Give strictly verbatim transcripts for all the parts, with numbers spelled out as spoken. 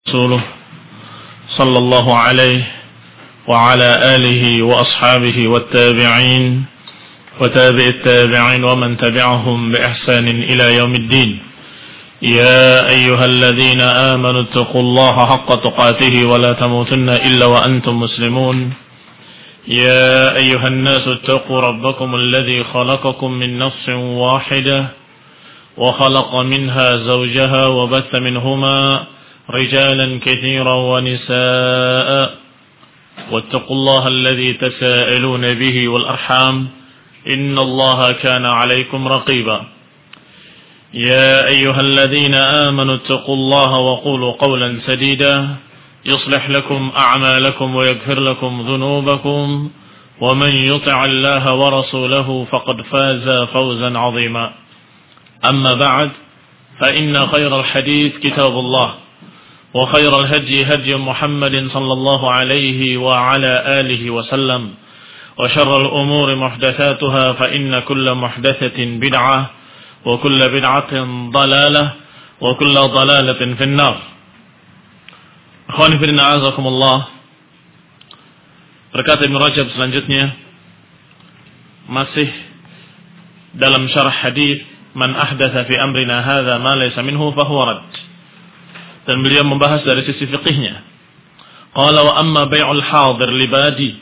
رسوله صلى الله عليه وعلى آله وأصحابه والتابعين وتابع التابعين ومن تبعهم بإحسان إلى يوم الدين. يا أيها الذين آمنوا اتقوا الله حق تقاته ولا تموتن إلا وأنتم مسلمون. يا أيها الناس اتقوا ربكم الذي خلقكم من نفس واحدة وخلق منها زوجها وبث منهما رجالا كثيرا ونساء واتقوا الله الذي تساءلون به والأرحام إن الله كان عليكم رقيبا. يا أيها الذين آمنوا اتقوا الله وقولوا قولا سديدا يصلح لكم أعمالكم ويغفر لكم ذنوبكم ومن يطع الله ورسوله فقد فاز فوزا عظيما. أما بعد فإن خير الحديث كتاب الله وخير الهدي هدي محمد صلى الله عليه وعلى آله وسلم وشر الأمور محدثاتها فإن كل محدثة بدعة وكل بدعة ضلالة وكل ضلالة في النار. Akhwani fillah azakumullah. Berkata Ibnu Rajab selanjutnya masih dalam syarah hadis man ahdatsa fi amrina hadza ma laysa minhu fa huwa rad. Dan beliau membahas dari sisi fiqihnya. Qala wa amma bai'ul hadir libadi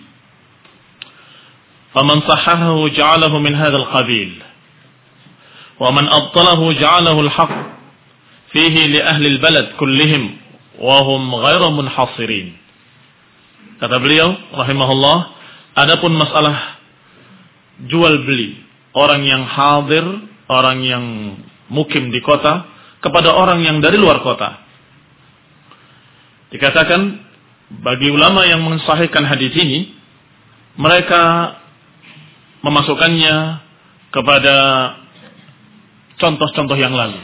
faman sahahahu ja'alahu min hadzal qabil wa man abtalahu ja'alahu al-haqq fihi li ahli al-balad kullihim wa hum ghairu munhasirin. Kata beliau rahimahullah, adapun masalah jual beli orang yang hadir, orang yang mukim di kota kepada orang yang dari luar kota, dikatakan bagi ulama yang mensahihkan hadis ini, mereka memasukkannya kepada contoh-contoh yang lalu.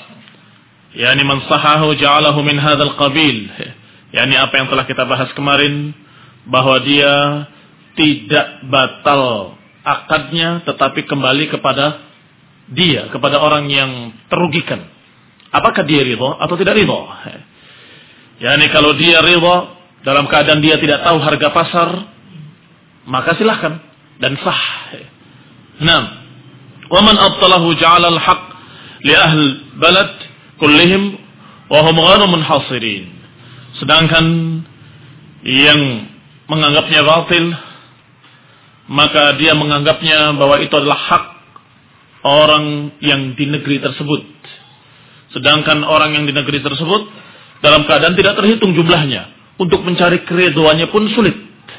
Yani man sahahu ja'alahu min hadzal qabil. Yani apa yang telah kita bahas kemarin, bahwa dia tidak batal akadnya tetapi kembali kepada dia, kepada orang yang terugikan. Apakah dia ridha atau tidak ridha? Yani kalau dia ridha dalam keadaan dia tidak tahu harga pasar, maka silahkan dan sah. Naam. Wa man abtalahu ja'ala al-haqq li ahli balad kullihim wa hum ghairu munhasirin. Sedangkan yang menganggapnya batil, maka dia menganggapnya bahwa itu adalah hak orang yang di negeri tersebut. Sedangkan orang yang di negeri tersebut dalam keadaan tidak terhitung jumlahnya, untuk mencari keridhoannya pun sulit.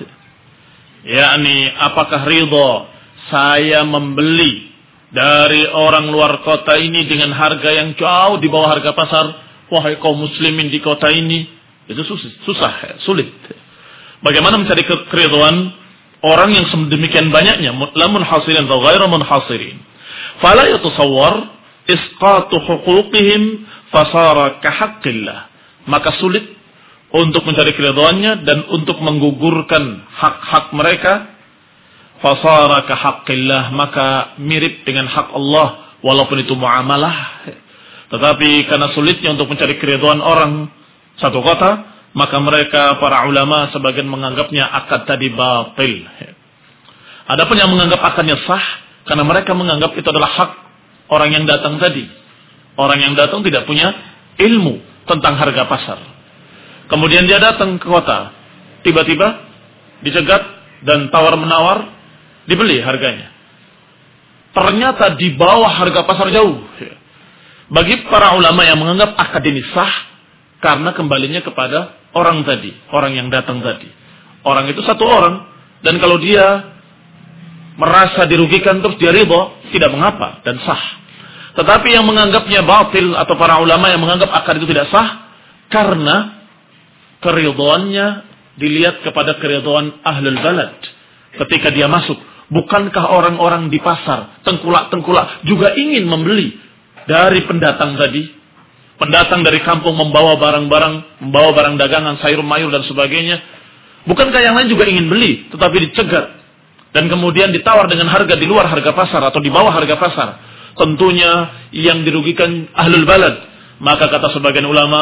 Yakni apakah ridho saya membeli dari orang luar kota ini dengan harga yang jauh di bawah harga pasar, wahai kaum muslimin di kota ini, itu susah, susah sulit. Bagaimana mencari keridhaan orang yang sedemikian banyaknya, la munhasirin atau ghairu munhasirin. Fala yatasawwar isqatu huquqihim fasara kahaqqillah. Maka sulit untuk mencari keridhaannya dan untuk menggugurkan hak-hak mereka. Fasara kahaqqillah, maka mirip dengan hak Allah walaupun itu muamalah. Tetapi karena sulitnya untuk mencari keridhaan orang satu kota, maka mereka para ulama sebagian menganggapnya akad tadi batil. Adapun yang menganggap akadnya sah, karena mereka menganggap itu adalah hak orang yang datang tadi. Orang yang datang tidak punya ilmu tentang harga pasar. Kemudian dia datang ke kota, tiba-tiba dicegat dan tawar-menawar, dibeli harganya. Ternyata di bawah harga pasar jauh. Bagi para ulama yang menganggap akad ini sah, karena kembalinya kepada orang tadi, orang yang datang tadi. Orang itu satu orang, dan kalau dia merasa dirugikan terus dia ridha, tidak mengapa dan sah. Tetapi yang menganggapnya batil atau para ulama yang menganggap akad itu tidak sah, karena keridhaannya dilihat kepada keridhaan ahlul balad. Ketika dia masuk, bukankah orang-orang di pasar, tengkulak-tengkulak juga ingin membeli dari pendatang tadi? Pendatang dari kampung membawa barang-barang, membawa barang dagangan, sayur mayur dan sebagainya. Bukankah yang lain juga ingin beli, tetapi dicegat dan kemudian ditawar dengan harga di luar harga pasar atau di bawah harga pasar? Tentunya yang dirugikan ahlul balad. Maka kata sebagian ulama,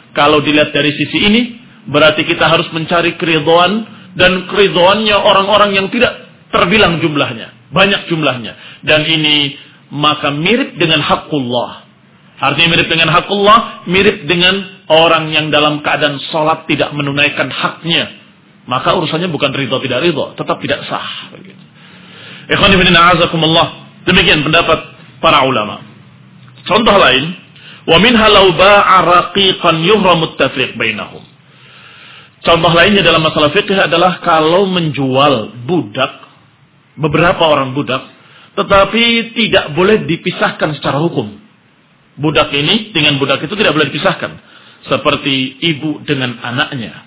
Kalau dilihat dari sisi ini, berarti kita harus mencari keridhaan, dan keridhaannya orang-orang yang tidak terbilang jumlahnya, banyak jumlahnya. Dan ini maka mirip dengan haqqullah. Artinya mirip dengan haqqullah, mirip dengan orang yang dalam keadaan sholat tidak menunaikan haknya. Maka urusannya bukan ridha tidak ridha, tetap tidak sah. Ikhwan fillah a'azakumullah. Demikian pendapat para ulama. Contoh lain, wa minha law ba'a raqiqan yuhramu at-tafriq bainahum. Contoh lainnya dalam masalah fikih adalah kalau menjual budak, beberapa orang budak, tetapi tidak boleh dipisahkan secara hukum. Budak ini dengan budak itu tidak boleh dipisahkan. Seperti ibu dengan anaknya.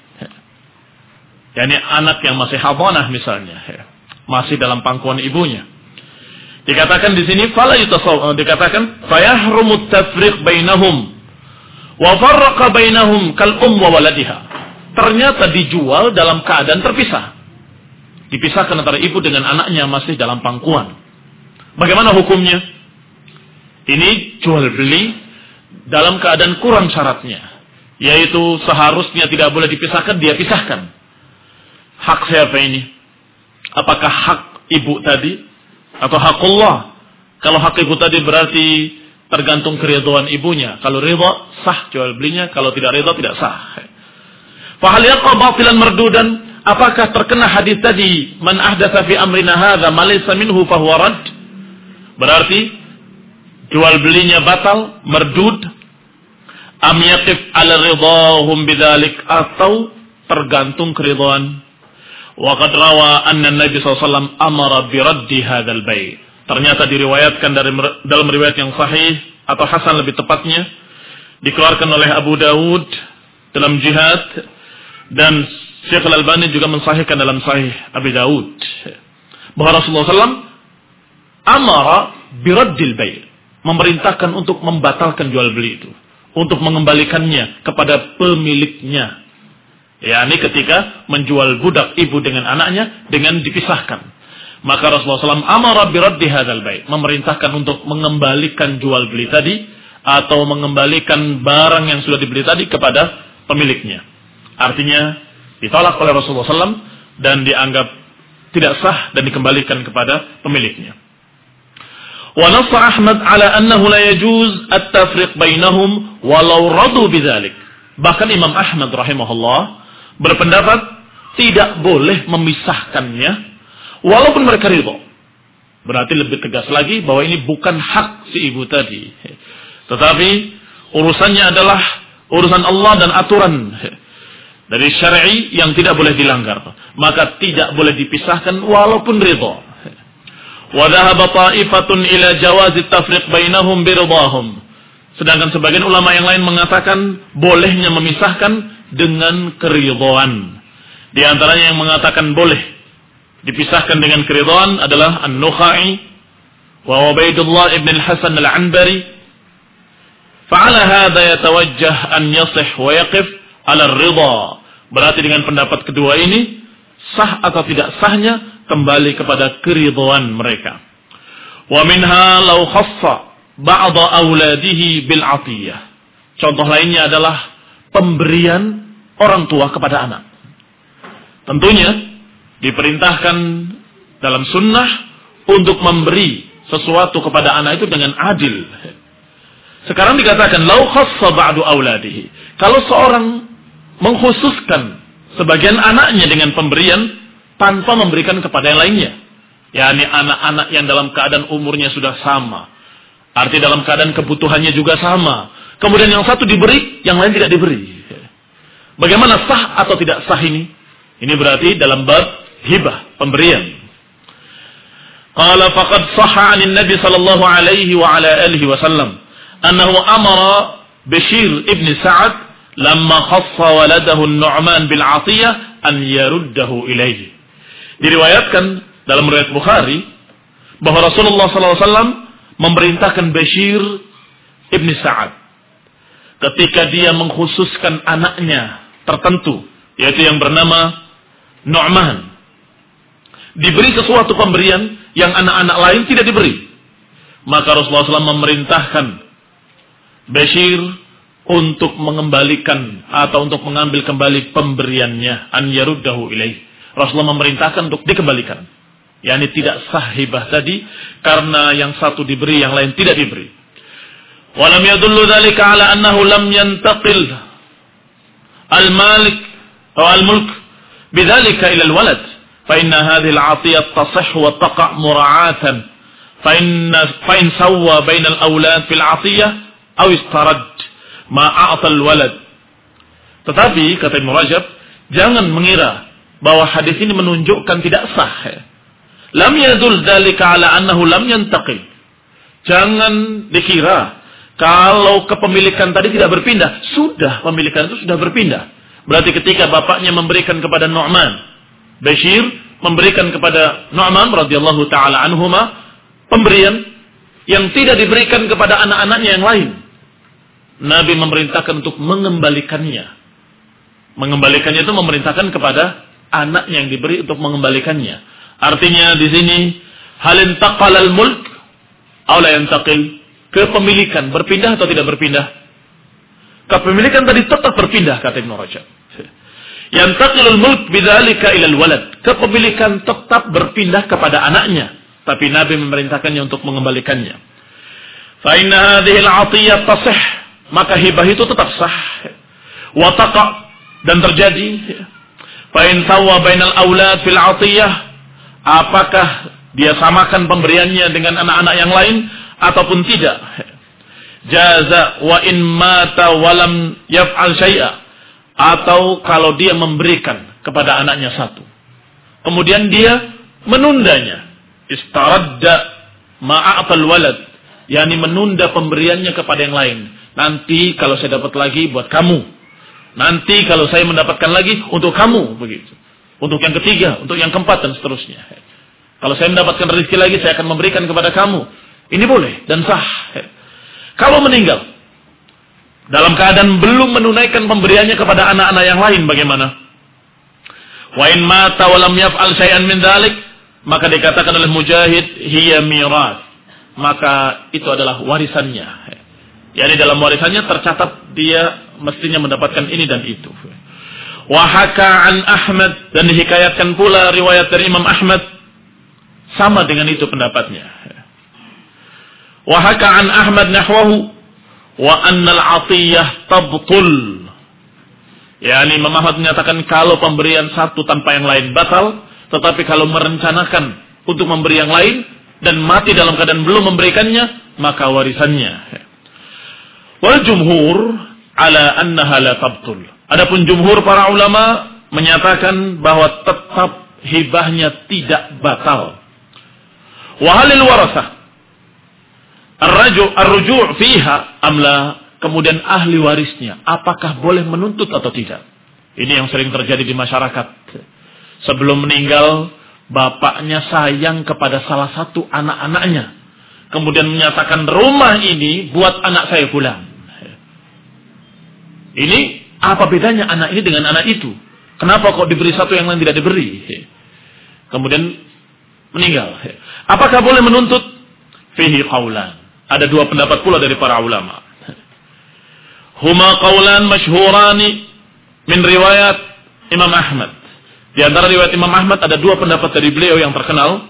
Yani anak yang masih hadanah misalnya, masih dalam pangkuan ibunya. Dikatakan di sini fala yutasaw, dikatakan fayahrumu tafriq bainahum wa farraqa bainahum kal um wa waladiha. Ternyata dijual dalam keadaan terpisah. Dipisahkan antara ibu dengan anaknya masih dalam pangkuan. Bagaimana hukumnya? Ini jual beli dalam keadaan kurang syaratnya, yaitu seharusnya tidak boleh dipisahkan, dia pisahkan. Hak siapa ini? Apakah hak ibu tadi atau hakullah? Kalau hak ibu tadi berarti tergantung keridhaan ibunya. Kalau ridha sah jual belinya, kalau tidak ridha tidak sah. Fahal yaqa batilan mardudan? Apakah terkena hadis tadi, man ahdatsa fi amrina hadza ma laysa minhu fa huwa rad? Berarti jual belinya batal, mardud. Am yaqif ala ridahum bidzalik, atau tergantung keridhaan. Wa qad rawa anna Nabi sallallahu alaihi wasallam amara bi raddi hadzal bai'. Ternyata diriwayatkan dari dalam riwayat yang sahih atau hasan lebih tepatnya, dikeluarkan oleh Abu Dawud dalam jihad, dan Syekh Al-Albani juga mensahihkan dalam Sahih Abi Dawud bahwa Rasulullah sallallahu alaihi wasallam amara biraddil bai', memerintahkan untuk membatalkan jual beli itu, untuk mengembalikannya kepada pemiliknya. yakni ketika menjual budak ibu dengan anaknya dengan dipisahkan. Maka Rasulullah sallallahu alaihi wasallam amara biraddi hadzal bai', memerintahkan untuk mengembalikan jual beli tadi atau mengembalikan barang yang sudah dibeli tadi kepada pemiliknya. Artinya ditolak oleh Rasulullah sallallahu alaihi wasallam dan dianggap tidak sah dan dikembalikan kepada pemiliknya. Wa nassa Ahmad ala annahu la yajuz at-tafriq bainahum walau radu bidzalik. Bahkan Imam Ahmad rahimahullah berpendapat tidak boleh memisahkannya walaupun mereka ridha. Berarti lebih tegas lagi bahwa ini bukan hak si ibu tadi. Tetapi urusannya adalah urusan Allah dan aturan dari syar'i yang tidak boleh dilanggar. Maka tidak boleh dipisahkan walaupun ridha. Wa dhahaba ta'ifatun ila jawaz at-tafriq bainahum biridahum. Sedangkan sebagian ulama yang lain mengatakan bolehnya memisahkan dengan keridhaan. Di antaranya yang mengatakan boleh dipisahkan dengan keridhaan adalah An-Nukhai wa Ubaidullah ibn al-Hasan al-Anbari. Fa'ala hadha yatawajjah an yasih wa yaqif ala ar-ridha. Berarti dengan pendapat kedua ini sah atau tidak sahnya kembali kepada keridhaan mereka. Wa minha law khassa ba'da auladihi bil atiyah. Contoh lainnya adalah pemberian orang tua kepada anak. Tentunya diperintahkan dalam sunnah untuk memberi sesuatu kepada anak itu dengan adil. Sekarang dikatakan lau khassa ba'du auladihi. Kalau seorang mengkhususkan sebagian anaknya dengan pemberian tanpa memberikan kepada yang lainnya, yakni anak-anak yang dalam keadaan umurnya sudah sama, arti dalam keadaan kebutuhannya juga sama, kemudian yang satu diberi, yang lain tidak diberi. Bagaimana sah atau tidak sah ini? Ini berarti dalam bab hibah, pemberian. Qala faqad sahha 'anil Nabi sallallahu alaihi wa ala alihi wasallam annahu amara Bashir ibn Sa'ad lamma khassa waladahu An-Nu'man bil 'atiyah an yaruddahu ilaihi. Diriwayatkan dalam riwayat Bukhari bahwa Rasulullah sallallahu alaihi wasallam memerintahkan Bashir ibn Sa'ad ketika dia mengkhususkan anaknya tertentu, yaitu yang bernama Nu'man, diberi sesuatu pemberian yang anak-anak lain tidak diberi. Maka Rasulullah sallallahu alaihi wasallam memerintahkan Bashir untuk mengembalikan atau untuk mengambil kembali pemberiannya, an yaruddahu ilaih. Rasulullah memerintahkan untuk dikembalikan. yakni tidak sah hibah tadi karena yang satu diberi yang lain tidak diberi. Walam yadullu dzalika ala annahu lam yantaqil al-malik atau al-mulk bidzalika ila al-walad fa inna hadhihi al-'atiyah tasih wa taqa' mura'atan fa inna fa in sawwa bain al-awlad fil 'atiyah aw istarad ma a'ta al-walad. Tetapi kata Ibnu Rajab, jangan mengira bahwa hadis ini menunjukkan tidak sah. Lam yadul dzalika ala annahu lam yantaqil. Jangan dikira kalau kepemilikan tadi tidak berpindah. Sudah, pemilikan itu sudah berpindah. Berarti ketika bapaknya memberikan kepada Nu'man, Bashir memberikan kepada Nu'man radhiyallahu taala anhuma pemberian yang tidak diberikan kepada anak-anaknya yang lain. Nabi memerintahkan untuk mengembalikannya. Mengembalikannya itu memerintahkan kepada anaknya yang diberi untuk mengembalikannya. Artinya di sini halin taqalal mulk aw la yantaqil, kepemilikan berpindah atau tidak berpindah? Kepemilikan tadi tetap berpindah kata Ibnu Rajab. Yantaqilul mulk bidzalika ila alwalad, kepemilikan tetap berpindah kepada anaknya, tapi Nabi memerintahkannya untuk mengembalikannya. Fa inna hadhihi al-'atiyah tasih, maka hibah itu tetap sah. Wa taqa, dan terjadi. Fa in sawwa bainal aulad fil 'atiyah, apakah dia samakan pemberiannya dengan anak-anak yang lain ataupun tidak? Jaza wa in mata walam yaf'al syai'a, atau kalau dia memberikan kepada anaknya satu, kemudian dia menundanya, istaradda ma'atal walad, yakni menunda pemberiannya kepada yang lain. Nanti kalau saya dapat lagi buat kamu, nanti kalau saya mendapatkan lagi untuk kamu, begitu. Untuk yang ketiga, untuk yang keempat dan seterusnya. Kalau saya mendapatkan rezeki lagi, saya akan memberikan kepada kamu. Ini boleh dan sah. Kalau meninggal dalam keadaan belum menunaikan pemberiannya kepada anak-anak yang lain, bagaimana? Wa in mata wa lam yaf'al syai'an min dzalik, maka dikatakan oleh Mujahid, hiya miras, maka itu adalah warisannya. Yani dalam warisannya tercatat dia mestinya mendapatkan ini dan itu. Wa haka an Ahmad, dan dihikayatkan pula riwayat dari Imam Ahmad sama dengan itu pendapatnya. Wa haka an Ahmad nahwahu wa anna al-'atiyah tabtul. Yani Imam Ahmad menyatakan kalau pemberian satu tanpa yang lain batal, tetapi kalau merencanakan untuk memberi yang lain dan mati dalam keadaan belum memberikannya, maka warisannya. Wal jumhur ala annaha la tabtul. Adapun jumhur para ulama menyatakan bahwa tetap hibahnya tidak batal. Wa halil warasah ar-raju' ar-ruju' fiha amla, kemudian ahli warisnya apakah boleh menuntut atau tidak? Ini yang sering terjadi di masyarakat. Sebelum meninggal, bapaknya sayang kepada salah satu anak-anaknya, kemudian menyatakan rumah ini buat anak saya pulang. Ini apa bedanya anak ini dengan anak itu? Kenapa kok diberi satu yang lain tidak diberi? Kemudian meninggal. Apakah boleh menuntut? Fihi qaulan. Ada dua pendapat pula dari para ulama. Huma qaulan masyhurani min riwayat Imam Ahmad. Di antara riwayat Imam Ahmad ada dua pendapat dari beliau yang terkenal.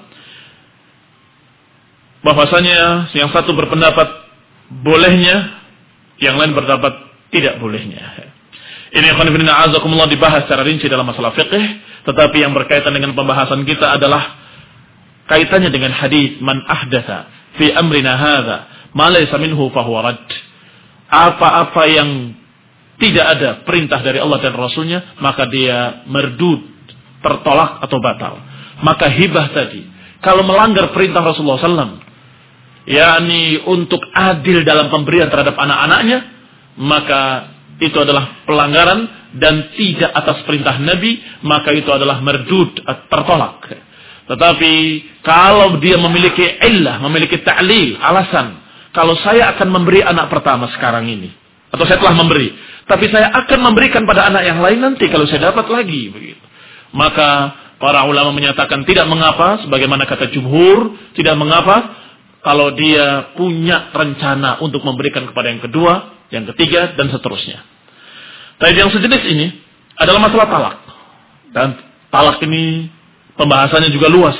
Bahwasanya yang satu berpendapat bolehnya, yang lain berpendapat tidak bolehnya. Ini khonifina azakumullah dibahas secara rinci dalam masalah fiqh, tetapi yang berkaitan dengan pembahasan kita adalah kaitannya dengan hadis man ahdatsa fi amrina hadza ma laysa minhu fa huwa rad. Apa-apa yang tidak ada perintah dari Allah dan Rasulnya, maka dia merdud, tertolak atau batal. Maka hibah tadi, kalau melanggar perintah Rasulullah sallallahu alaihi wasallam, yakni untuk adil dalam pemberian terhadap anak-anaknya, maka itu adalah pelanggaran dan tidak atas perintah Nabi, maka itu adalah merdud, tertolak. Tetapi kalau dia memiliki illah, memiliki ta'lil, alasan, kalau saya akan memberi anak pertama sekarang ini, atau saya telah memberi, tapi saya akan memberikan pada anak yang lain nanti kalau saya dapat lagi, begitu. Maka para ulama menyatakan tidak mengapa, sebagaimana kata jumhur, tidak mengapa kalau dia punya rencana untuk memberikan kepada yang kedua, yang ketiga, dan seterusnya. Tapi yang sejenis ini adalah masalah talak. Dan talak ini pembahasannya juga luas.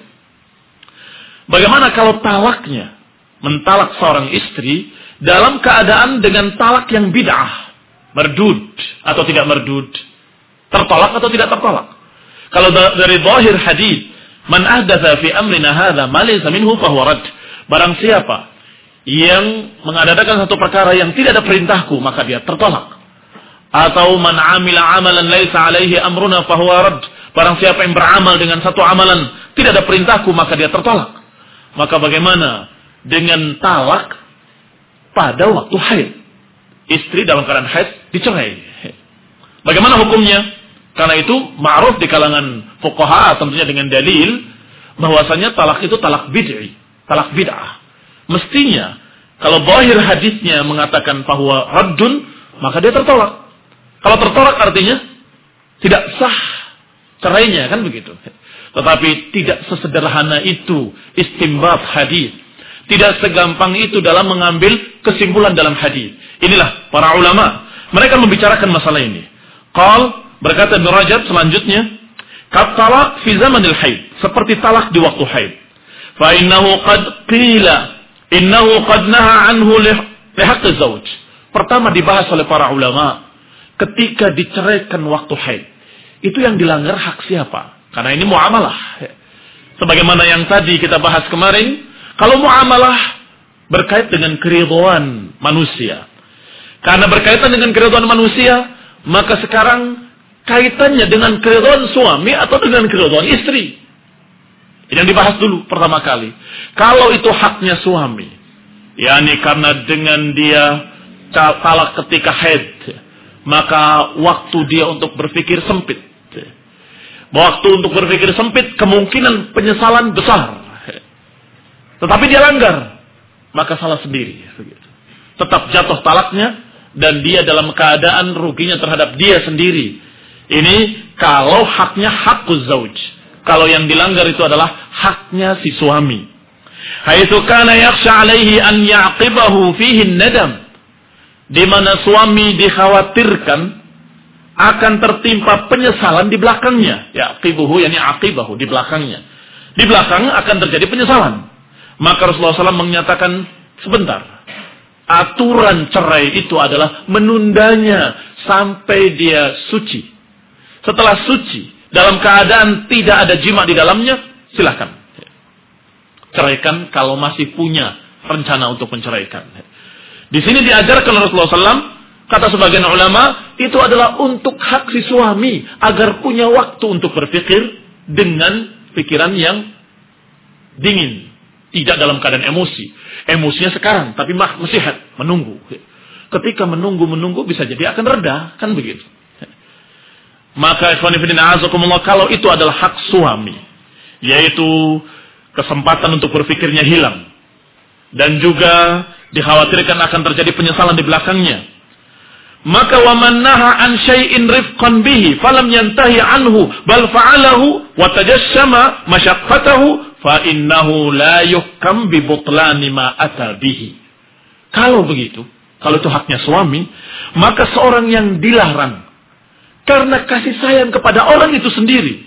Bagaimana kalau talaknya, mentalak seorang istri dalam keadaan dengan talak yang bid'ah, merdud atau tidak merdud, tertolak atau tidak tertolak? Kalau dari zahir hadis, man ahdatsa fi amrina hadza ma laysa minhu fa huwa rad. Barang siapa yang mengadakan satu perkara yang tidak ada perintahku, maka dia tertolak. Atau man amila amalan laysa alaihi amruna fa huwa rad. Barang siapa yang beramal dengan satu amalan tidak ada perintahku, maka dia tertolak. Maka bagaimana dengan talak pada waktu haid? Istri dalam keadaan haid dicerai. Bagaimana hukumnya? Karena itu ma'ruf di kalangan fuqaha tentunya dengan dalil bahwasanya talak itu talak bid'i, talak bid'ah. Mestinya kalau zahir hadisnya mengatakan bahwa raddun, maka dia tertolak. Kalau tertolak artinya tidak sah cerainya, kan begitu. Tetapi tidak sesederhana itu istinbat hadis. Tidak segampang itu dalam mengambil kesimpulan dalam hadis. Inilah para ulama, mereka membicarakan masalah ini. Qal, berkata Ibnu Rajab selanjutnya, kat talak fi zamanil haid, seperti talak di waktu haid. Fa innahu qad qila innahu qad naha anhu li haqqi zawj. Pertama dibahas oleh para ulama ketika diceraikan waktu haid. Itu yang dilanggar hak siapa? Karena ini muamalah. Sebagaimana yang tadi kita bahas kemarin, kalau muamalah berkait dengan keridhaan manusia. Karena berkaitan dengan keridhaan manusia, maka sekarang kaitannya dengan keridhaan suami atau dengan keridhaan istri. Ini yang dibahas dulu pertama kali. Kalau itu haknya suami, yakni karena dengan dia talak ketika haid, maka waktu dia untuk berpikir sempit. Waktu untuk berpikir sempit, kemungkinan penyesalan besar. Tetapi dia langgar, maka salah sendiri. Tetap jatuh talaknya, dan dia dalam keadaan ruginya terhadap dia sendiri. Ini kalau haknya hakuz zauj. Kalau yang dilanggar itu adalah haknya si suami. Haitsu kana yakhsha alaihi an yaqibahu fihi nadam. Di mana suami dikhawatirkan akan tertimpa penyesalan di belakangnya. Yaqibuhu yani aqibahu, di belakangnya. Di belakang akan terjadi penyesalan. Maka Rasulullah shallallahu alaihi wasallam menyatakan, sebentar. Aturan cerai itu adalah menundanya sampai dia suci. Setelah suci, dalam keadaan tidak ada jima di dalamnya, silakan. Ceraikan kalau masih punya rencana untuk menceraikan. Di sini diajarkan Rasulullah shallallahu alaihi wasallam, kata sebagian ulama, itu adalah untuk hak si suami agar punya waktu untuk berpikir dengan pikiran yang dingin, tidak dalam keadaan emosi. Emosinya sekarang, tapi masih menunggu. Ketika menunggu-menunggu bisa jadi akan reda, kan begitu. Maka ikhwan fillah azakumullah, kalau itu adalah hak suami, yaitu kesempatan untuk berpikirnya hilang, dan juga dikhawatirkan akan terjadi penyesalan di belakangnya, maka wa man naha an syai'in rifqan bihi falam yantahi anhu bal fa'alahu wa tajassama masyaqqatahu fa innahu la yuhkam bi butlani ma ata bihi. Kalau begitu, kalau itu haknya suami, maka seorang yang dilarang karena kasih sayang kepada orang itu sendiri,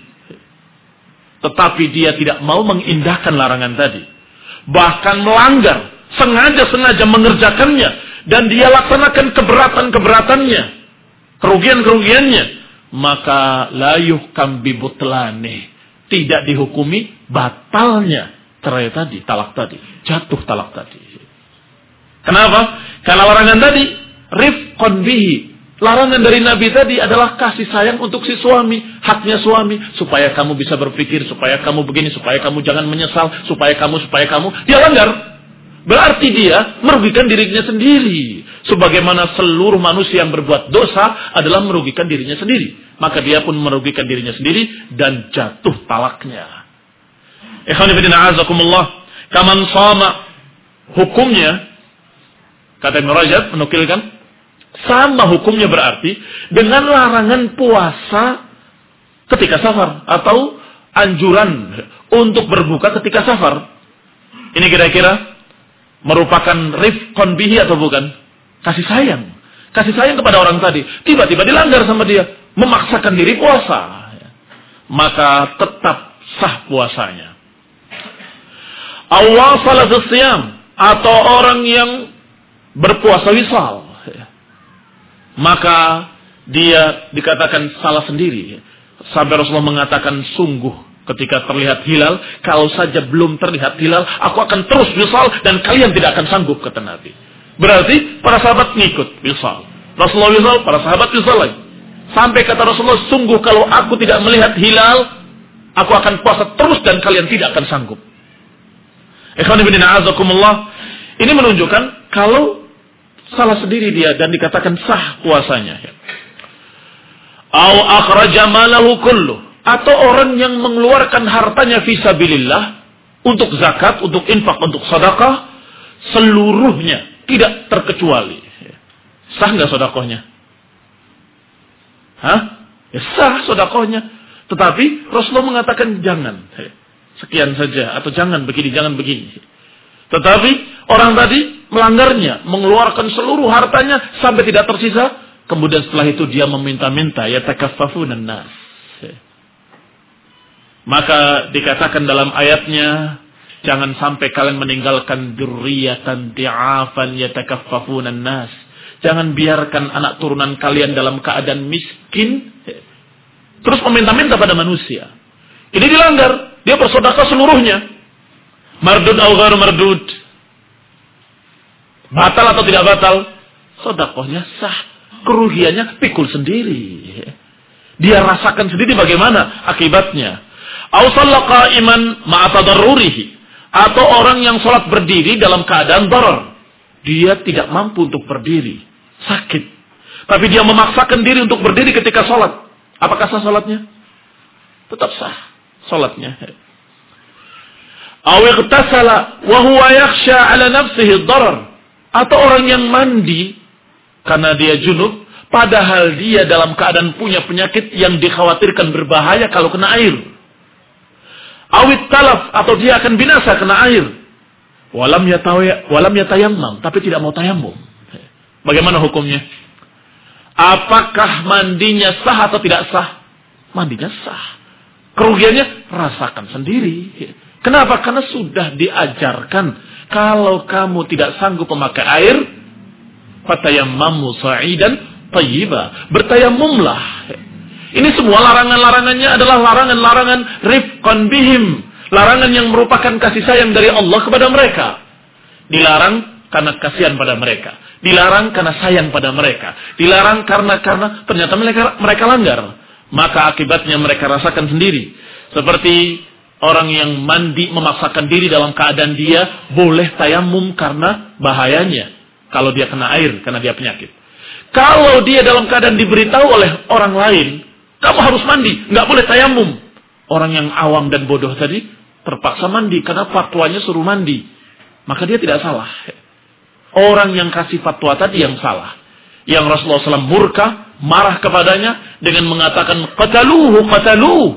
tetapi dia tidak mau mengindahkan larangan tadi, bahkan melanggar, sengaja-sengaja mengerjakannya, dan dia laksanakan keberatan-keberatannya, kerugian-kerugiannya, maka la yuhkam bi butlani, tidak dihukumi batalnya cerai tadi, talak tadi, jatuh talak tadi. Kenapa? Karena larangan tadi rifqan bihi. Larangan dari Nabi tadi adalah kasih sayang untuk si suami, haknya suami, supaya kamu bisa berpikir, supaya kamu begini, supaya kamu jangan menyesal, supaya kamu, supaya kamu. Dia langgar. Berarti dia merugikan dirinya sendiri. Sebagaimana seluruh manusia yang berbuat dosa adalah merugikan dirinya sendiri. Maka dia pun merugikan dirinya sendiri dan jatuh talaknya. Ikhwan fillah azakumullah. Kaman sama hukumnya, kata Ibnu Rajab menukilkan, sama hukumnya berarti dengan larangan puasa ketika safar atau anjuran untuk berbuka ketika safar. Ini kira-kira merupakan rifqan bihi atau bukan? Kasih sayang. Kasih sayang kepada orang tadi. Tiba-tiba dilanggar sama dia. Memaksakan diri puasa. Maka tetap sah puasanya. Awasala siyam. Atau orang yang berpuasa wisal. Maka dia dikatakan salah sendiri. Sampai Rasulullah mengatakan sungguh ketika terlihat hilal. Kalau saja belum terlihat hilal. Aku akan terus wisal. Dan kalian tidak akan sanggup, kata Nabi. Berarti para sahabat ngikut wisal. Rasulullah wisal, para sahabat wisal lagi. Sampai kata Rasulullah, sungguh kalau aku tidak melihat hilal, aku akan puasa terus dan kalian tidak akan sanggup. Ikhwan fillah a'azakumullah. Ini menunjukkan kalau salah sendiri dia dan dikatakan sah puasanya. Au akhraja malahu kullu, atau orang yang mengeluarkan hartanya fi sabilillah untuk zakat, untuk infak, untuk sedekah seluruhnya. Tidak terkecuali. Sah nggak sodakohnya? Hah? Ya sah sodakohnya. Tetapi Rasulullah mengatakan jangan. Sekian saja. Atau jangan begini, jangan begini. Tetapi orang tadi melanggarnya. Mengeluarkan seluruh hartanya sampai tidak tersisa. Kemudian setelah itu dia meminta-minta. Ya takaffafunan nas. Maka dikatakan dalam ayatnya, jangan sampai kalian meninggalkan dzurriyyatan di'afan yatakaffafunan nas. Jangan biarkan anak turunan kalian dalam keadaan miskin terus meminta-minta pada manusia. Ini dilanggar. Dia bersedekah seluruhnya. Mardud au ghairu mardud. Batal atau tidak batal? Sedekahnya sah. Kerugiannya pikul sendiri. Dia rasakan sendiri bagaimana akibatnya. Au shalla qa'iman ma'a tadarrurihi. Atau orang yang sholat berdiri dalam keadaan darar. Dia tidak mampu untuk berdiri. Sakit. Tapi dia memaksakan diri untuk berdiri ketika sholat. Apakah sah sholatnya? Tetap sah sholatnya. Aw ightasala wa huwa yakhsha ala nafsihi darar. Atau orang yang mandi karena dia junub. Padahal dia dalam keadaan punya penyakit yang dikhawatirkan berbahaya kalau kena air. Awit talaf, atau dia akan binasa kena air. Walam yatawi, walam yatayammam, tapi tidak mau tayammum. Bagaimana hukumnya? Apakah mandinya sah atau tidak sah? Mandinya sah. Kerugiannya rasakan sendiri. Kenapa? Karena sudah diajarkan kalau kamu tidak sanggup memakai air, fatayammamu sa'idan thayyiba. Bertayamumlah. Ini semua larangan-larangannya adalah larangan-larangan rifqan bihim. Larangan yang merupakan kasih sayang dari Allah kepada mereka. Dilarang karena kasihan pada mereka. Dilarang karena sayang pada mereka. Dilarang karena karena ternyata mereka mereka langgar. Maka akibatnya mereka rasakan sendiri. Seperti orang yang mandi memaksakan diri dalam keadaan dia boleh tayamum karena bahayanya. Kalau dia kena air, karena dia penyakit. Kalau dia dalam keadaan diberitahu oleh orang lain, kamu harus mandi, nggak boleh tayamum. Orang yang awam dan bodoh tadi terpaksa mandi karena fatwanya suruh mandi. Maka dia tidak salah. Orang yang kasih fatwa tadi yang salah. Yang Rasulullah shallallahu alaihi wasallam murka, marah kepadanya dengan mengatakan qataluhu qataluhu.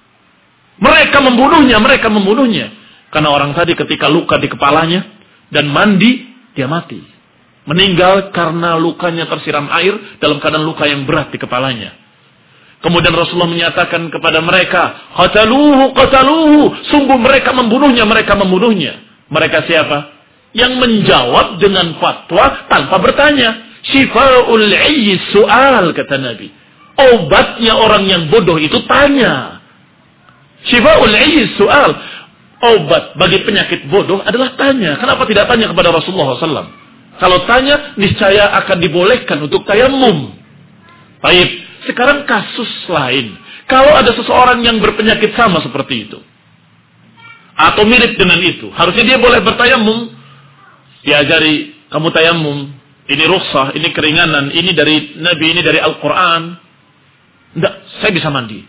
Mereka membunuhnya, mereka membunuhnya. Karena orang tadi ketika luka di kepalanya dan mandi, dia mati. Meninggal karena lukanya tersiram air dalam keadaan luka yang berat di kepalanya. Kemudian Rasulullah menyatakan kepada mereka, qataluhu qataluhu, sungguh mereka membunuhnya, mereka membunuhnya. Mereka siapa? Yang menjawab dengan fatwa tanpa bertanya. Shifa'ul 'ayyi su'al, kata Nabi. Obatnya orang yang bodoh itu tanya. Shifa'ul 'ayyi su'al. Obat bagi penyakit bodoh adalah tanya. Kenapa tidak tanya kepada Rasulullah shallallahu alaihi wasallam? Kalau tanya, niscaya akan dibolehkan untuk tayamum. Baik. Sekarang kasus lain. Kalau ada seseorang yang berpenyakit sama seperti itu. Atau mirip dengan itu. Harusnya dia boleh bertayamum. Diajari, kamu tayamum. Ini rukhsah, ini keringanan. Ini dari Nabi, ini dari Al-Quran. Enggak, saya bisa mandi.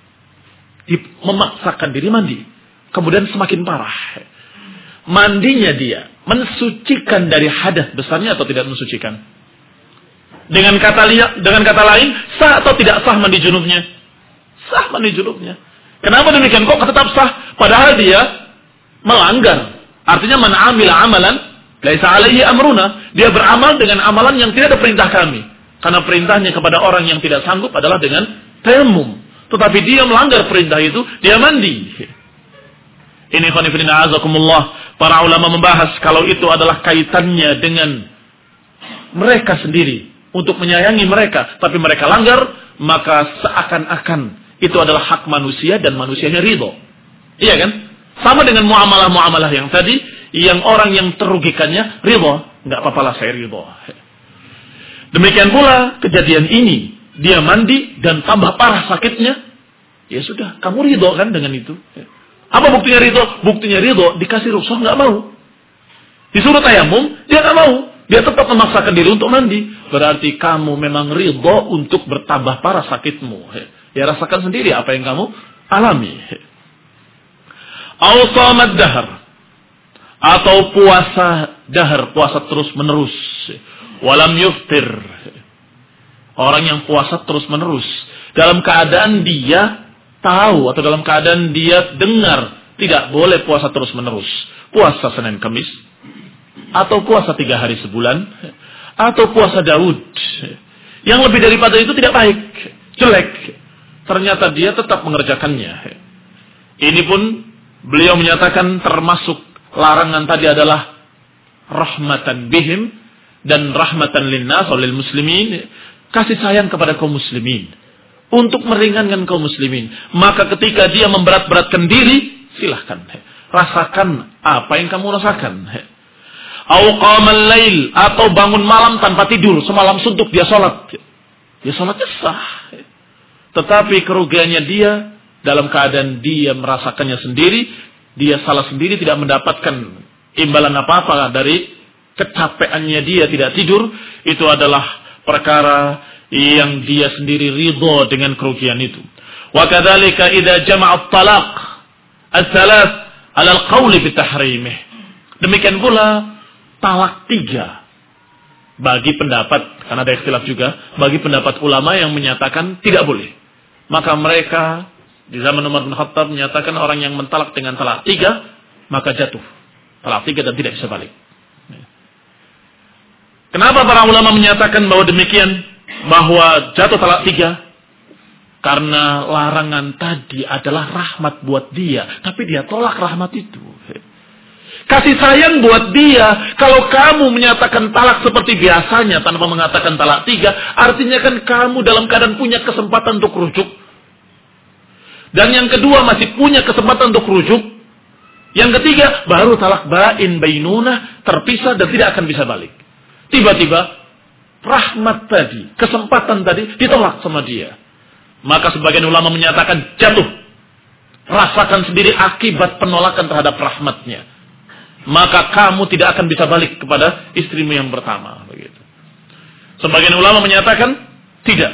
Memaksakan diri mandi. Kemudian semakin parah. Mandinya dia mensucikan dari hadas besarnya atau tidak mensucikan? Dengan kata dengan kata lain, sah atau tidak sah mandi junubnya? Sah mandi junubnya. Kenapa demikian? Kok tetap sah? Padahal dia melanggar. Artinya man amila amalan Laisa alaihi amruna. Dia beramal dengan amalan yang tidak ada perintah kami. Karena perintahnya kepada orang yang tidak sanggup adalah dengan tayamum. Tetapi dia melanggar perintah itu, dia mandi. Ini khonifidina azakumullah. Para ulama membahas kalau itu adalah kaitannya dengan mereka sendiri. Untuk menyayangi mereka. Tapi mereka langgar, maka seakan-akan itu adalah hak manusia dan manusianya ridho. Iya kan? Sama dengan muamalah-muamalah yang tadi, yang orang yang terugikannya ridho. Nggak apa-apa lah saya ridho. Demikian pula kejadian ini. Dia mandi dan tambah parah sakitnya. Ya sudah, kamu ridho kan dengan itu. Apa buktinya ridho? Buktinya ridho, dikasih rukhsah nggak mau. Disuruh tayamum, dia nggak mau. Dia tetap memaksakan diri untuk mandi. Berarti kamu memang ridho untuk bertambah parah sakitmu. Ya rasakan sendiri apa yang kamu alami. Awsamad dahar. Atau puasa dahar. Puasa terus menerus. Walam yuftir. Orang yang puasa terus menerus. Dalam keadaan dia tahu. Atau dalam keadaan dia dengar. Tidak boleh puasa terus menerus. Puasa Senin Kamis. Atau puasa tiga hari sebulan. Atau puasa Daud. Yang lebih daripada itu tidak baik. Jelek. Ternyata dia tetap mengerjakannya. Ini pun beliau menyatakan termasuk larangan tadi adalah rahmatan bihim dan rahmatan linnas oleh muslimin. Kasih sayang kepada kaum muslimin. Untuk meringankan kaum muslimin. Maka ketika dia memberat-beratkan diri, silahkan. Rasakan apa yang kamu rasakan. Au qamal lail, atau bangun malam tanpa tidur. Semalam suntuk dia sholat. Dia sholatnya sah. Tetapi kerugiannya dia dalam keadaan dia merasakannya sendiri, dia salah sendiri, tidak mendapatkan imbalan apa-apa dari kecapeannya dia tidak tidur, itu adalah perkara yang dia sendiri ridho dengan kerugian itu. Wa kadzalika idza jama'a at-talaq ats-tsalath 'ala al-qawl bi tahrimih. Demikian pula talak tiga. Bagi pendapat, karena ada ikhtilaf juga, bagi pendapat ulama yang menyatakan tidak boleh. Maka mereka di zaman Umar bin Khattab menyatakan orang yang mentalak dengan talak tiga, maka jatuh. Talak tiga dan tidak bisa balik. Kenapa para ulama menyatakan bahwa demikian? Bahwa jatuh talak tiga? Karena larangan tadi adalah rahmat buat dia. Tapi dia tolak rahmat itu. Kasih sayang buat dia. Kalau kamu menyatakan talak seperti biasanya tanpa mengatakan talak tiga, artinya kan kamu dalam keadaan punya kesempatan untuk rujuk. Dan yang kedua masih punya kesempatan untuk rujuk. Yang ketiga baru talak bain bainunah, terpisah dan tidak akan bisa balik. Tiba-tiba rahmat tadi, kesempatan tadi ditolak sama dia. Maka sebagian ulama menyatakan jatuh. Rasakan sendiri akibat penolakan terhadap rahmatnya. Maka kamu tidak akan bisa balik kepada istrimu yang pertama. Begitu. Sebagian ulama menyatakan tidak.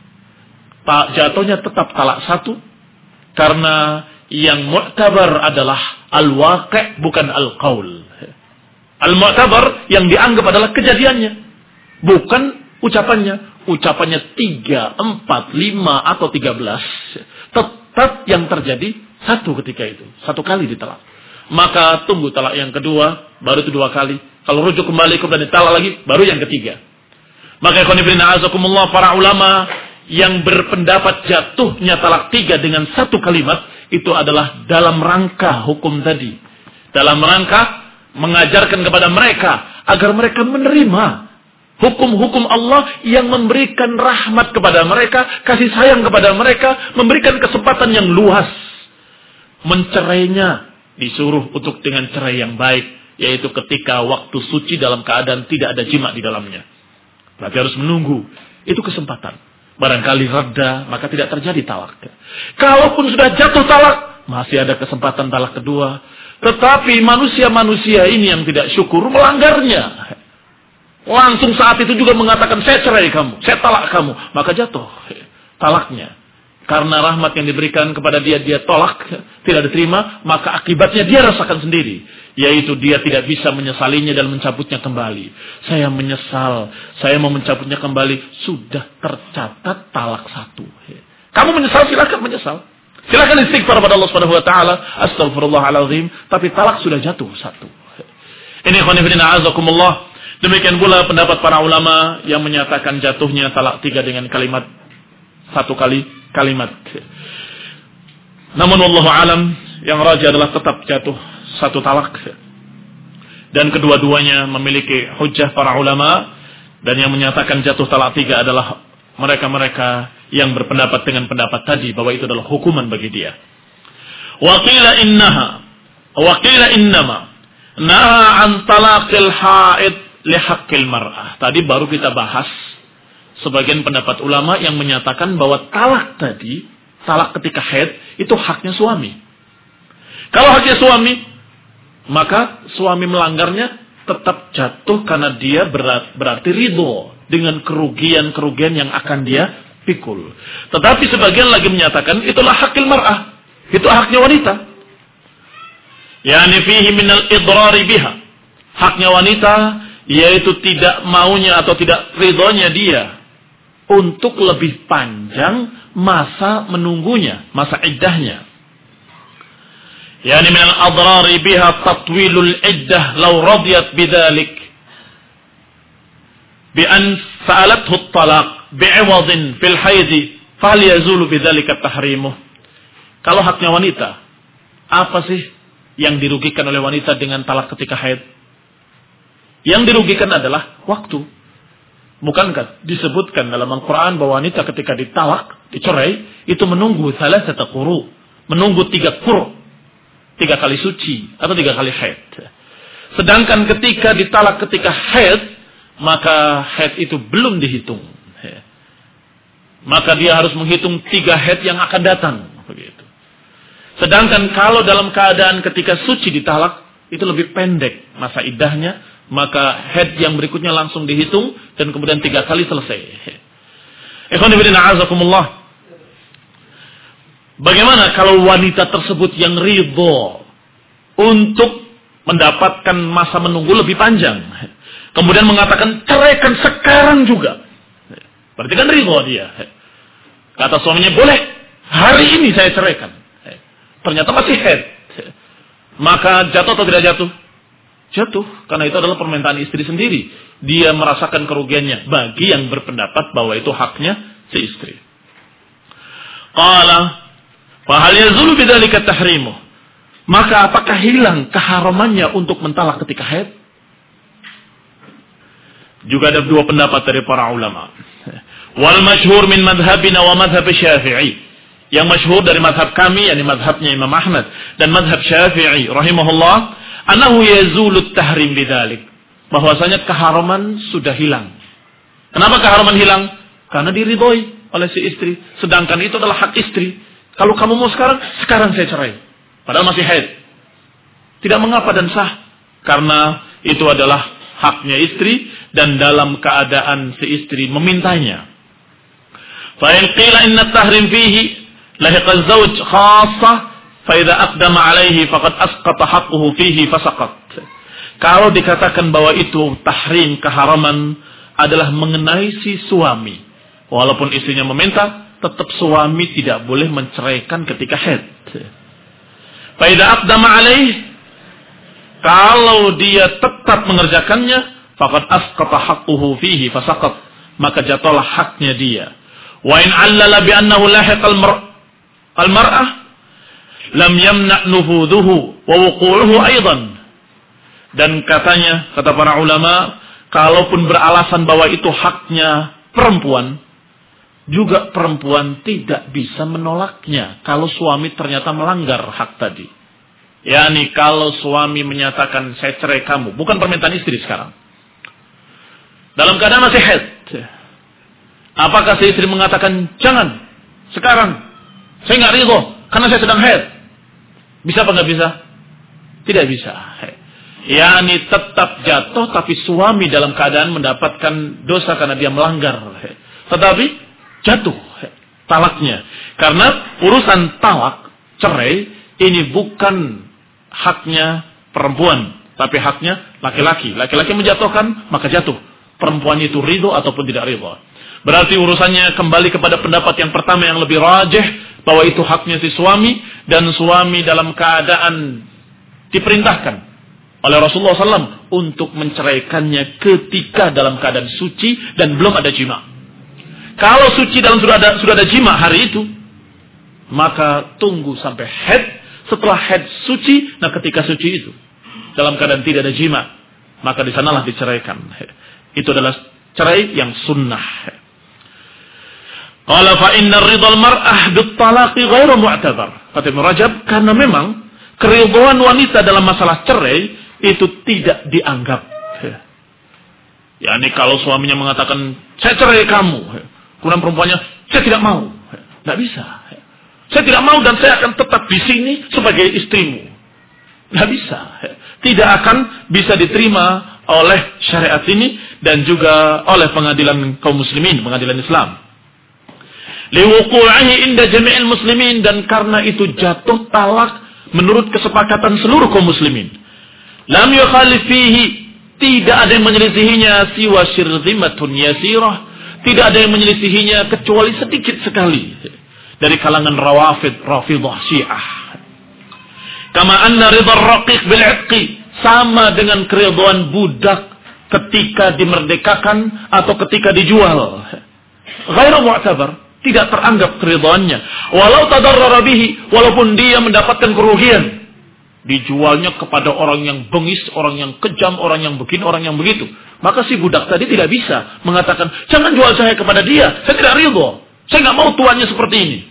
Jatuhnya tetap talak satu. Karena yang mu'tabar adalah al-waqi' bukan al-qaul. Al-mu'tabar yang dianggap adalah kejadiannya. Bukan ucapannya. Ucapannya tiga, empat, lima atau tiga belas. Tetap yang terjadi satu ketika itu. Satu kali ditalak. Maka tunggu talak yang kedua, baru itu dua kali. Kalau rujuk kembali kemudian ditalak lagi, baru yang ketiga. Maka ikhwanifidina azakumullah, para ulama yang berpendapat jatuhnya talak tiga dengan satu kalimat, itu adalah dalam rangka hukum tadi. Dalam rangka mengajarkan kepada mereka, agar mereka menerima hukum-hukum Allah yang memberikan rahmat kepada mereka, kasih sayang kepada mereka, memberikan kesempatan yang luas. Mencerainya disuruh untuk dengan cerai yang baik, yaitu ketika waktu suci dalam keadaan tidak ada jima di dalamnya. Berarti harus menunggu. Itu kesempatan. Barangkali reda, maka tidak terjadi talak. Kalaupun sudah jatuh talak, masih ada kesempatan talak kedua. Tetapi manusia-manusia ini yang tidak syukur melanggarnya. Langsung saat itu juga mengatakan, saya cerai kamu, saya talak kamu. Maka jatuh talaknya. Karena rahmat yang diberikan kepada dia, dia tolak, tidak diterima, maka akibatnya dia rasakan sendiri. Yaitu dia tidak bisa menyesalinya dan mencabutnya kembali. Saya menyesal, saya mau mencabutnya kembali. Sudah tercatat talak satu. Kamu menyesal, silakan menyesal. Silakan istighfar kepada Allah Subhanahu wa taala, astaghfirullahalazim, tapi talak sudah jatuh satu. Ini khonifidina azakumullah. Demikian pula pendapat para ulama yang menyatakan jatuhnya talak tiga dengan kalimat satu kali kalimat. Namun wallahu alam, yang rajih adalah tetap jatuh satu talak. Dan kedua-duanya memiliki hujjah para ulama, dan yang menyatakan jatuh talak tiga adalah mereka-mereka yang berpendapat dengan pendapat tadi bahwa itu adalah hukuman bagi dia. Wa qila innaha wa qila innama naha an talaqil haid li haqqil mar'ah. Tadi baru kita bahas sebagian pendapat ulama yang menyatakan bahwa talak tadi, talak ketika haid itu haknya suami. Kalau haknya suami, maka suami melanggarnya tetap jatuh karena dia berat, berarti ridho dengan kerugian-kerugian yang akan dia pikul. Tetapi sebagian lagi menyatakan itulah hakil mar'ah, itu haknya wanita. Yani fihi minal idrari biha. Haknya wanita yaitu tidak maunya atau tidak ridhonya dia untuk lebih panjang masa menunggunya, masa iddahnya. Yani minal adrari biha tatwilul iddah law radiyat bidzalik bi an sa'alathu at-talaq bi'iwadin fil haidhi fal yazulu bidzalika tahrimuh. Kalau haknya wanita, apa sih yang dirugikan oleh wanita dengan talak ketika haid? Yang dirugikan adalah waktu. Bukankah disebutkan dalam Al-Quran bahwa wanita ketika ditalak, dicerai, itu menunggu salasata quru, menunggu tiga quru, tiga kali suci atau tiga kali haid. Sedangkan ketika ditalak ketika haid, maka haid itu belum dihitung. Maka dia harus menghitung tiga haid yang akan datang. Begitu. Sedangkan kalau dalam keadaan ketika suci ditalak, itu lebih pendek masa iddahnya, maka haid yang berikutnya langsung dihitung dan kemudian tiga kali selesai. Ikhwan fillah a'azakumullah. Bagaimana kalau wanita tersebut yang ridho untuk mendapatkan masa menunggu lebih panjang, kemudian mengatakan ceraikan sekarang juga? Berarti kan ridho dia. Kata suaminya, boleh hari ini saya ceraikan. Ternyata masih haid. Maka jatuh atau tidak jatuh? Jatuh. Karena itu adalah permintaan istri sendiri. Dia merasakan kerugiannya. Bagi yang berpendapat bahwa itu haknya si istri. Qala fahal yazulu bidzalika tahrimuh. Maka apakah hilang keharamannya untuk mentalak ketika haid? Juga ada dua pendapat dari para ulama. Wal masyhur min madhhabina wa madhhab Syafi'i. Yang masyhur dari madhab kami, yakni madhabnya Imam Ahmad dan madhab Syafi'i rahimahullah, annahu yazulu tahrim bidzalik. Bahwasanya keharaman sudah hilang. Kenapa keharaman hilang? Karena diridhoi oleh si istri. Sedangkan itu adalah hak istri. Kalau kamu mau sekarang, sekarang saya cerai. Padahal masih haid. Tidak mengapa dan sah. Karena itu adalah haknya istri dan dalam keadaan si istri memintanya. Fa in qila inna tahrim fihi lahiqa az-zawj khassah fa idza aqdama alaihi faqad asqata haqquhu fihi fasaqat. Kalau dikatakan bahwa itu tahrim keharaman adalah mengenai si suami, walaupun istrinya meminta, tetap suami tidak boleh menceraikan ketika haid. Fa idza aqdama alaihi, kalau dia tetap mengerjakannya, faqad asqata haqquhu fihi fasaqat, maka jatuhlah haknya dia. Wa in 'allala bi annahu lahiqal mar' al-mar'ah lam yamna' nufudhuhu wa wuqu'uhu aidan. Dan katanya, kata para ulama, kalaupun beralasan bahwa itu haknya perempuan, juga perempuan tidak bisa menolaknya kalau suami ternyata melanggar hak tadi. Yani kalau suami menyatakan saya cerai kamu, bukan permintaan istri sekarang, dalam keadaan masih haid, apakah si istri mengatakan jangan sekarang, saya nggak ridho karena saya sedang haid? Bisa apa nggak bisa? Tidak bisa. Yani tetap jatuh, tapi suami dalam keadaan mendapatkan dosa karena dia melanggar. Tetapi jatuh talaknya. Karena urusan talak, cerai, ini bukan haknya perempuan, tapi haknya laki-laki. Laki-laki menjatuhkan, maka jatuh. Perempuan itu ridho ataupun tidak ridho. Berarti urusannya kembali kepada pendapat yang pertama yang lebih rajih, bahwa itu haknya si suami, dan suami dalam keadaan diperintahkan oleh Rasulullah shallallahu alaihi wasallam untuk menceraikannya ketika dalam keadaan suci dan belum ada jima. Kalau suci dan sudah ada sudah ada jima hari itu, maka tunggu sampai haid. Setelah haid suci, nah ketika suci itu dalam keadaan tidak ada jima, maka di sanalah diceraikan. Itu adalah cerai yang sunnah. Qala fa inna ridal mar'ah bit talaqi ghairu mu'tabar. Kata Ibnu Rajab, karena memang keridhaan wanita dalam masalah cerai itu tidak dianggap. Yani kalau suaminya mengatakan saya cerai kamu, kemudian perempuannya saya tidak mau, tidak bisa. Saya tidak mau dan saya akan tetap di sini sebagai istrimu. Tidak bisa. Tidak akan bisa diterima oleh syariat ini dan juga oleh pengadilan kaum muslimin, pengadilan Islam. Liwuqu'ihi inda jami'il muslimin, dan karena itu jatuh talak menurut kesepakatan seluruh kaum muslimin. Lam yukhalif fihi, tidak ada yang menyelisihinya siwa syirzimatun yasirah, tidak ada yang menyelisihinya kecuali sedikit sekali dari kalangan rawafid, rafidah, syiah. Kama anna ridha ar-raqiq bil 'itqi, sama dengan keridhaan budak ketika dimerdekakan atau ketika dijual. Ghairu mu'tabar, tidak teranggap keridhaannya. Walau tadarrara bihi, walaupun dia mendapatkan kerugian. Dijualnya kepada orang yang bengis, orang yang kejam, orang yang begini, orang yang begitu. Maka si budak tadi tidak bisa mengatakan, jangan jual saya kepada dia, saya tidak ridho. Saya nggak mau tuannya seperti ini.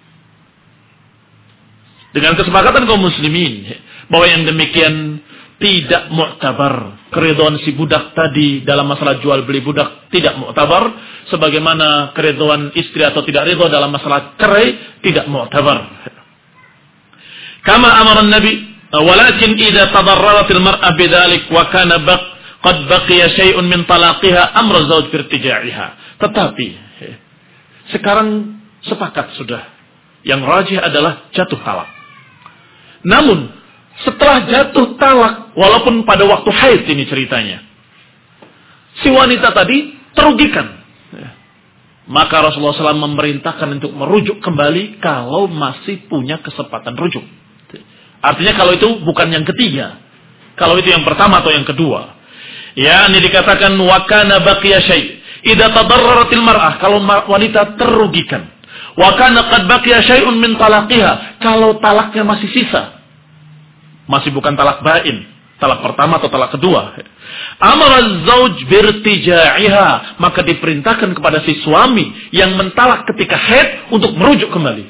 Dengan kesepakatan kaum muslimin bahwa yang demikian tidak mu'tabar. Keridhaan si budak tadi dalam masalah jual beli budak tidak mu'tabar, sebagaimana keridhaan istri atau tidak ridho dalam masalah cerai tidak mu'tabar. Kama amara Nabi, walakin idza tadarrarat al-mar'a bidzalik wa kana baq qad baqiya syai'un min talaqiha amra zawj fi irtija'iha. Tetapi sekarang sepakat sudah, yang rajih adalah jatuh talak. Namun setelah jatuh talak, walaupun pada waktu haid ini ceritanya, si wanita tadi terugikan. Maka Rasulullah shallallahu alaihi wasallam memerintahkan untuk merujuk kembali kalau masih punya kesempatan rujuk. Artinya kalau itu bukan yang ketiga, kalau itu yang pertama atau yang kedua. Ya, ini dikatakan wa kana baqiya syai'. Idza tadarraratil mar'ah, kalau wanita terugikan. Wa kana qad baqiya syai'un min talaqiha, kalau talaknya masih sisa. Masih bukan talak bain, talak pertama atau talak kedua. Amara zauj birtija'iha, maka diperintahkan kepada si suami yang mentalak ketika haid untuk merujuk kembali.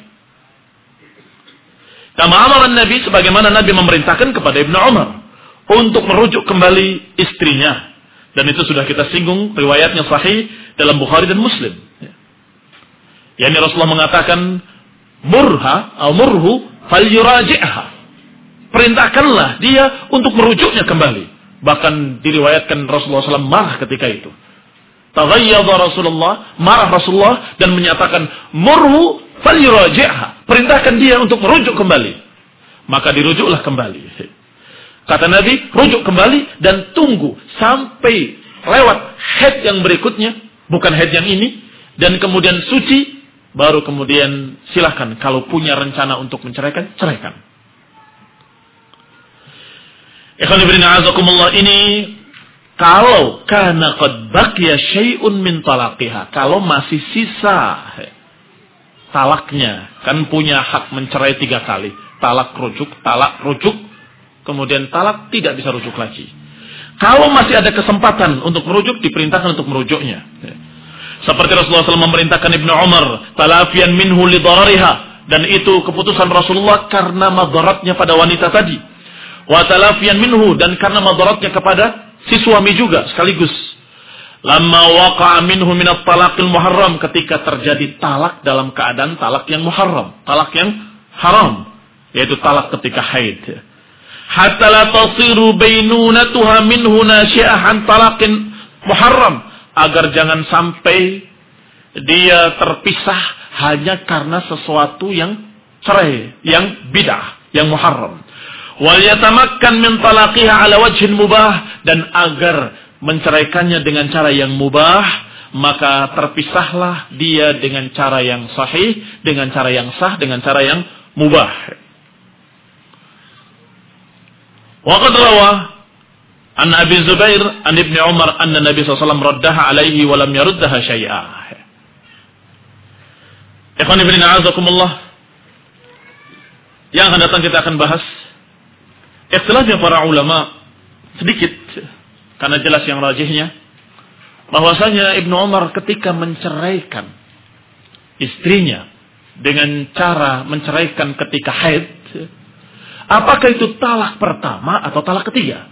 Kama amara Nabi, sebagaimana Nabi memerintahkan kepada Ibnu Umar untuk merujuk kembali istrinya. Dan itu sudah kita singgung riwayatnya sahih dalam Bukhari dan Muslim. Yani Rasulullah mengatakan murha atau murhu falyuraji'ha. Perintahkanlah dia untuk merujuknya kembali. Bahkan diriwayatkan Rasulullah shallallahu alaihi wasallam marah ketika itu. Taghayyadha Rasulullah, marah Rasulullah dan menyatakan murhu falyuraji'ha. Perintahkan dia untuk merujuk kembali. Maka dirujuklah kembali. Kata Nabi, rujuk kembali dan tunggu sampai lewat haid yang berikutnya, bukan haid yang ini, dan kemudian suci, baru kemudian silahkan kalau punya rencana untuk menceraikan, ceraikan. Ikhwan ibn a'azakumullah, ini kalau kana qad baqiya syai'un min talaqiha, kalau masih sisa talaknya, kan punya hak mencerai tiga kali, talak rujuk, talak rujuk, kemudian talak tidak bisa rujuk lagi. Kalau masih ada kesempatan untuk merujuk, diperintahkan untuk merujuknya. Seperti Rasulullah shallallahu alaihi wasallam memerintahkan Ibnu Umar, talafian minhu li darariha, dan itu keputusan Rasulullah karena madaratnya pada wanita tadi. Wa talafian minhu, dan karena madaratnya kepada si suami juga sekaligus. Lamma waqa'a minhu min at-talaqil muharram, ketika terjadi talak dalam keadaan talak yang muharram, talak yang haram, yaitu talak ketika haid. Hatta la tasiru bainunatuha minhu nasyi'an talaqin muharram, agar jangan sampai dia terpisah hanya karena sesuatu yang cerai, yang bid'ah, yang muharram. Wal yatamakkan min talaqiha ala wajhin mubah, dan agar menceraikannya dengan cara yang mubah, maka terpisahlah dia dengan cara yang sahih, dengan cara yang sah, dengan cara yang mubah. Wa qad rawa An Abi Zubair an Ibnu Umar anna Nabi sallallahu alaihi wasallam raddaha alaihi wa lam yaruddaha syai'a. Ikhwan ibn a'azakumullah. Yang akan datang kita akan bahas ikhtilafnya para ulama sedikit karena jelas yang rajihnya bahwasanya Ibnu Umar ketika menceraikan istrinya dengan cara menceraikan ketika haid, apakah itu talak pertama atau talak ketiga?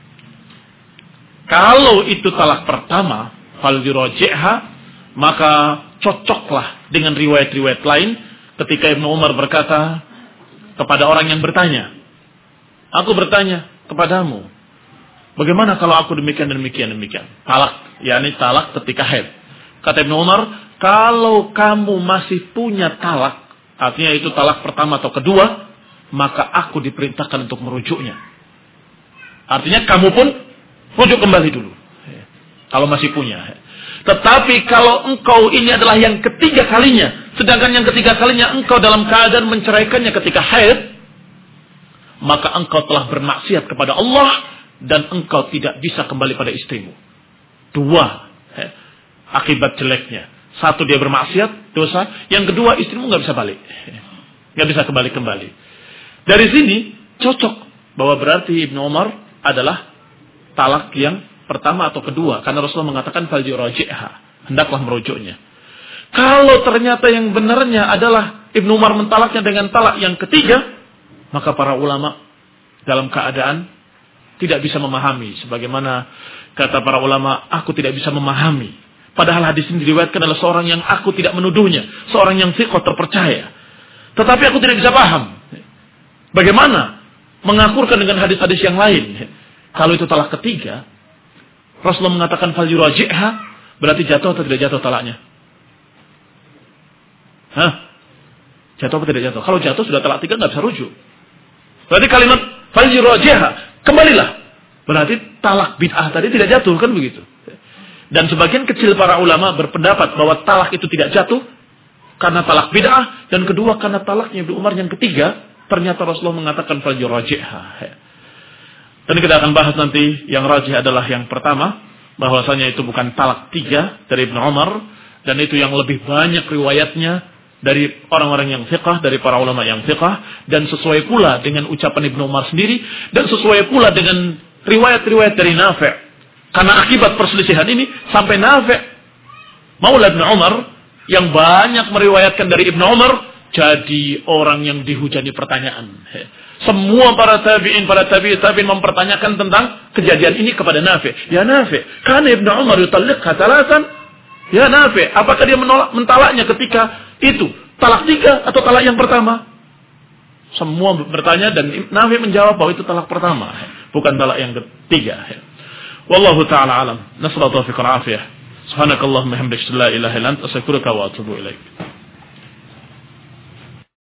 Kalau itu talak pertama, fal yuraji'ha, maka cocoklah dengan riwayat-riwayat lain ketika Ibnu Umar berkata kepada orang yang bertanya, aku bertanya kepadamu, bagaimana kalau aku demikian demikian demikian? Talak, yakni talak ketika haid. Kata Ibnu Umar, kalau kamu masih punya talak, artinya itu talak pertama atau kedua, maka aku diperintahkan untuk merujuknya. Artinya kamu pun rujuk kembali dulu. Kalau masih punya. Tetapi kalau engkau ini adalah yang ketiga kalinya, sedangkan yang ketiga kalinya engkau dalam keadaan menceraikannya ketika haid, maka engkau telah bermaksiat kepada Allah dan engkau tidak bisa kembali pada istrimu. Dua akibat jeleknya. Satu, dia bermaksiat, dosa. Yang kedua, istrimu nggak bisa balik. Nggak bisa kembali-kembali. Dari sini, cocok bahwa berarti Ibnu Umar adalah talak yang pertama atau kedua. Karena Rasulullah mengatakan, fal yuraji'ha, hendaklah merujuknya. Kalau ternyata yang benarnya adalah Ibnu Umar mentalaknya dengan talak yang ketiga, maka para ulama dalam keadaan tidak bisa memahami. Sebagaimana kata para ulama, aku tidak bisa memahami. Padahal hadis ini diriwayatkan adalah seorang yang aku tidak menuduhnya. Seorang yang thiqah terpercaya. Tetapi aku tidak bisa paham. Bagaimana mengakurkan dengan hadis-hadis yang lain. Kalau itu talak ketiga, Rasulullah mengatakan fal yuraji'ha, berarti jatuh atau tidak jatuh talaknya? Hah? Jatuh atau tidak jatuh? Kalau jatuh sudah talak tiga nggak bisa rujuk. Berarti kalimat fal yuraji'ha, kembalilah. Berarti talak bid'ah tadi tidak jatuh, kan begitu? Dan sebagian kecil para ulama berpendapat bahwa talak itu tidak jatuh karena talak bid'ah, dan kedua karena talaknya Ibnu Umar yang ketiga, ternyata Rasulullah mengatakan fal yuraji'ha. Dan kita akan bahas nanti yang rajih adalah yang pertama, bahwasanya itu bukan talak tiga dari Ibnu Umar, dan itu yang lebih banyak riwayatnya dari orang-orang yang fiqh, dari para ulama yang fiqh, dan sesuai pula dengan ucapan Ibnu Umar sendiri, dan sesuai pula dengan riwayat-riwayat dari Nafi'. Karena akibat perselisihan ini sampai Nafi' maula Ibnu Umar yang banyak meriwayatkan dari Ibnu Umar jadi orang yang dihujani pertanyaan. Semua para tabi'in, para tabi'in, tabi'in mempertanyakan tentang kejadian ini kepada Nafi'. Ya Nafi', karena Ibnu Umar yutalliqha thalathan. Ya Nafi', apakah dia menolak mentalaknya ketika itu talak tiga atau talak yang pertama? Semua bertanya dan Nafi' menjawab bahwa itu talak pertama, bukan talak yang ketiga. Wallahu ta'ala alam. Nasrul taufiq wal afiyah. Subhanakallahumma hamdaka la ilaha illa anta astaghfiruka wa atubu ilaik.